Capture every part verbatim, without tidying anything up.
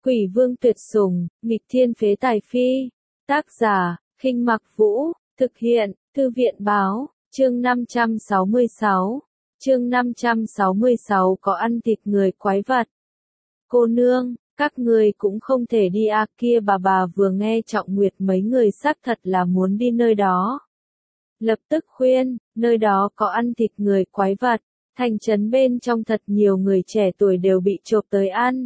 Quỷ vương tuyệt sủng, nghịch thiên phế tài phi. Tác giả, Khinh Mặc Vũ, thực hiện, Thư viện báo, chương năm trăm sáu mươi sáu. Chương năm trăm sáu mươi sáu có ăn thịt người quái vật. Cô nương, các người cũng không thể đi à, kia bà bà vừa nghe Trọng Nguyệt mấy người xác thật là muốn đi nơi đó. Lập tức khuyên, nơi đó có ăn thịt người quái vật, thành trấn bên trong thật nhiều người trẻ tuổi đều bị chộp tới ăn.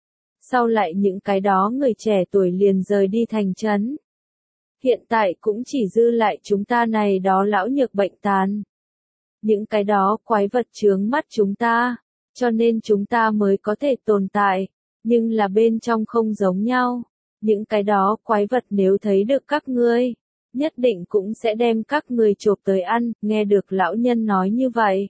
Sau lại những cái đó người trẻ tuổi liền rời đi thành trấn. Hiện tại cũng chỉ dư lại chúng ta này đó lão nhược bệnh tàn. Những cái đó quái vật chướng mắt chúng ta, cho nên chúng ta mới có thể tồn tại, nhưng là bên trong không giống nhau. Những cái đó quái vật nếu thấy được các ngươi, nhất định cũng sẽ đem các người chộp tới ăn, nghe được lão nhân nói như vậy.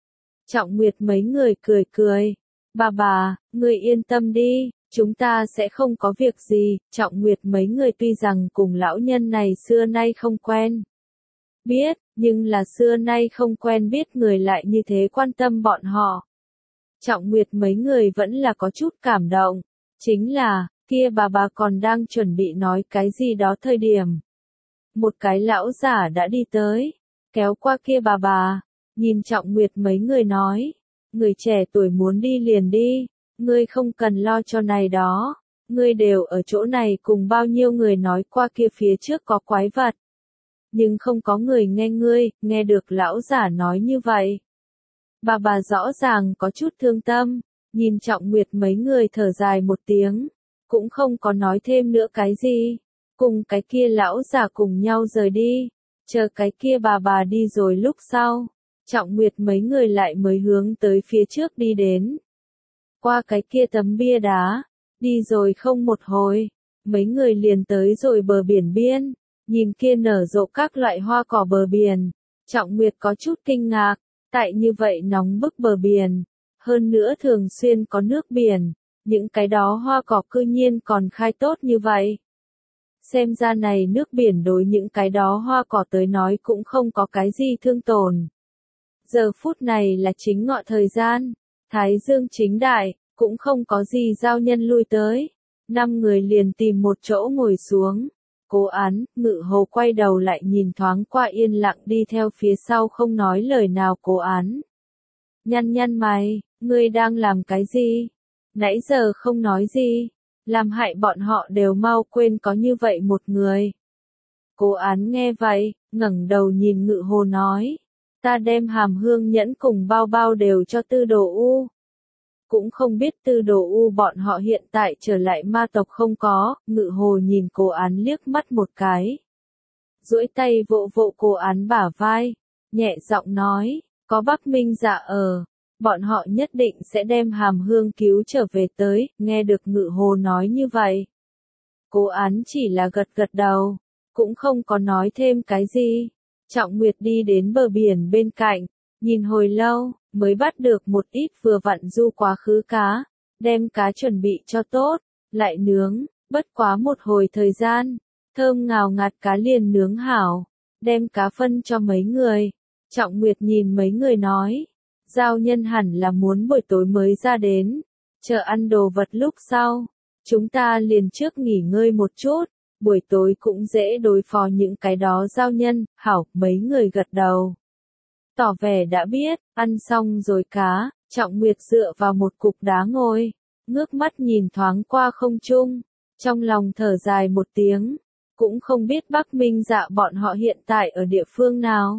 Trọng Nguyệt mấy người cười cười, bà bà, ngươi yên tâm đi, chúng ta sẽ không có việc gì. Trọng Nguyệt mấy người tuy rằng cùng lão nhân này xưa nay không quen biết, nhưng là xưa nay không quen biết người lại như thế quan tâm bọn họ. Trọng Nguyệt mấy người vẫn là có chút cảm động, chính là, kia bà bà còn đang chuẩn bị nói cái gì đó thời điểm. Một cái lão giả đã đi tới, kéo qua kia bà bà, nhìn Trọng Nguyệt mấy người nói, người trẻ tuổi muốn đi liền đi, ngươi không cần lo cho này đó, ngươi đều ở chỗ này cùng bao nhiêu người nói qua kia phía trước có quái vật. Nhưng không có người nghe ngươi, nghe được lão giả nói như vậy. Bà bà rõ ràng có chút thương tâm, nhìn Trọng Nguyệt mấy người thở dài một tiếng, cũng không có nói thêm nữa cái gì, cùng cái kia lão giả cùng nhau rời đi, chờ cái kia bà bà đi rồi lúc sau, Trọng Nguyệt mấy người lại mới hướng tới phía trước đi đến. Qua cái kia tấm bia đá, đi rồi không một hồi, mấy người liền tới rồi bờ biển biên, nhìn kia nở rộ các loại hoa cỏ bờ biển, Trọng Nguyệt có chút kinh ngạc, tại như vậy nóng bức bờ biển, hơn nữa thường xuyên có nước biển, những cái đó hoa cỏ cư nhiên còn khai tốt như vậy. Xem ra này nước biển đối những cái đó hoa cỏ tới nói cũng không có cái gì thương tổn. Giờ phút này là chính ngọ thời gian, Thái Dương chính đại, cũng không có gì giao nhân lui tới. Năm người liền tìm một chỗ ngồi xuống. Cố Án, Ngự Hồ quay đầu lại nhìn thoáng qua yên lặng đi theo phía sau không nói lời nào Cố Án. Nhăn nhăn mày, ngươi đang làm cái gì? Nãy giờ không nói gì, làm hại bọn họ đều mau quên có như vậy một người. Cố Án nghe vậy, ngẩng đầu nhìn Ngự Hồ nói, ta đem hàm hương nhẫn cùng bao bao đều cho Tư Đồ U. Cũng không biết Tư Đồ U bọn họ hiện tại trở lại ma tộc không có. Ngự Hồ nhìn Cố Án liếc mắt một cái, duỗi tay vỗ vỗ Cố Án bả vai, nhẹ giọng nói, có Bắc Minh Dạ ở, bọn họ nhất định sẽ đem hàm hương cứu trở về tới. Nghe được Ngự Hồ nói như vậy, Cố Án chỉ là gật gật đầu, cũng không có nói thêm cái gì. Trọng Nguyệt đi đến bờ biển bên cạnh, nhìn hồi lâu, mới bắt được một ít vừa vặn du quá khứ cá, đem cá chuẩn bị cho tốt, lại nướng, bất quá một hồi thời gian, thơm ngào ngạt cá liền nướng hảo, đem cá phân cho mấy người. Trọng Nguyệt nhìn mấy người nói, giao nhân hẳn là muốn buổi tối mới ra đến, chờ ăn đồ vật lúc sau, chúng ta liền trước nghỉ ngơi một chút, buổi tối cũng dễ đối phó những cái đó giao nhân. Hảo, mấy người gật đầu, tỏ vẻ đã biết. Ăn xong rồi cá, Trọng Nguyệt dựa vào một cục đá ngồi, ngước mắt nhìn thoáng qua không trung, trong lòng thở dài một tiếng, cũng không biết Bắc Minh Dạ bọn họ hiện tại ở địa phương nào.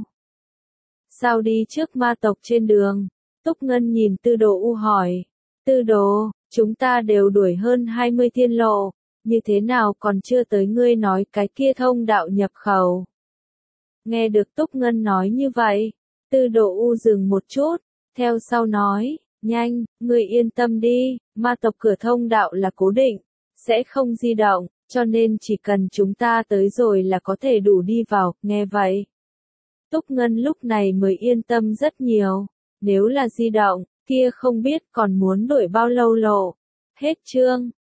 Sao đi trước ma tộc trên đường? Túc Ngân nhìn Tư Đồ U hỏi, Tư Đồ, chúng ta đều đuổi hơn hai mươi thiên lộ, như thế nào còn chưa tới ngươi nói cái kia thông đạo nhập khẩu? Nghe được Túc Ngân nói như vậy, Tư Đồ U dừng một chút, theo sau nói, nhanh, ngươi yên tâm đi, ma tộc cửa thông đạo là cố định, sẽ không di động, cho nên chỉ cần chúng ta tới rồi là có thể đủ đi vào. Nghe vậy, Túc Ngân lúc này mới yên tâm rất nhiều, nếu là di động, kia không biết còn muốn đuổi bao lâu lộ. Hết chương.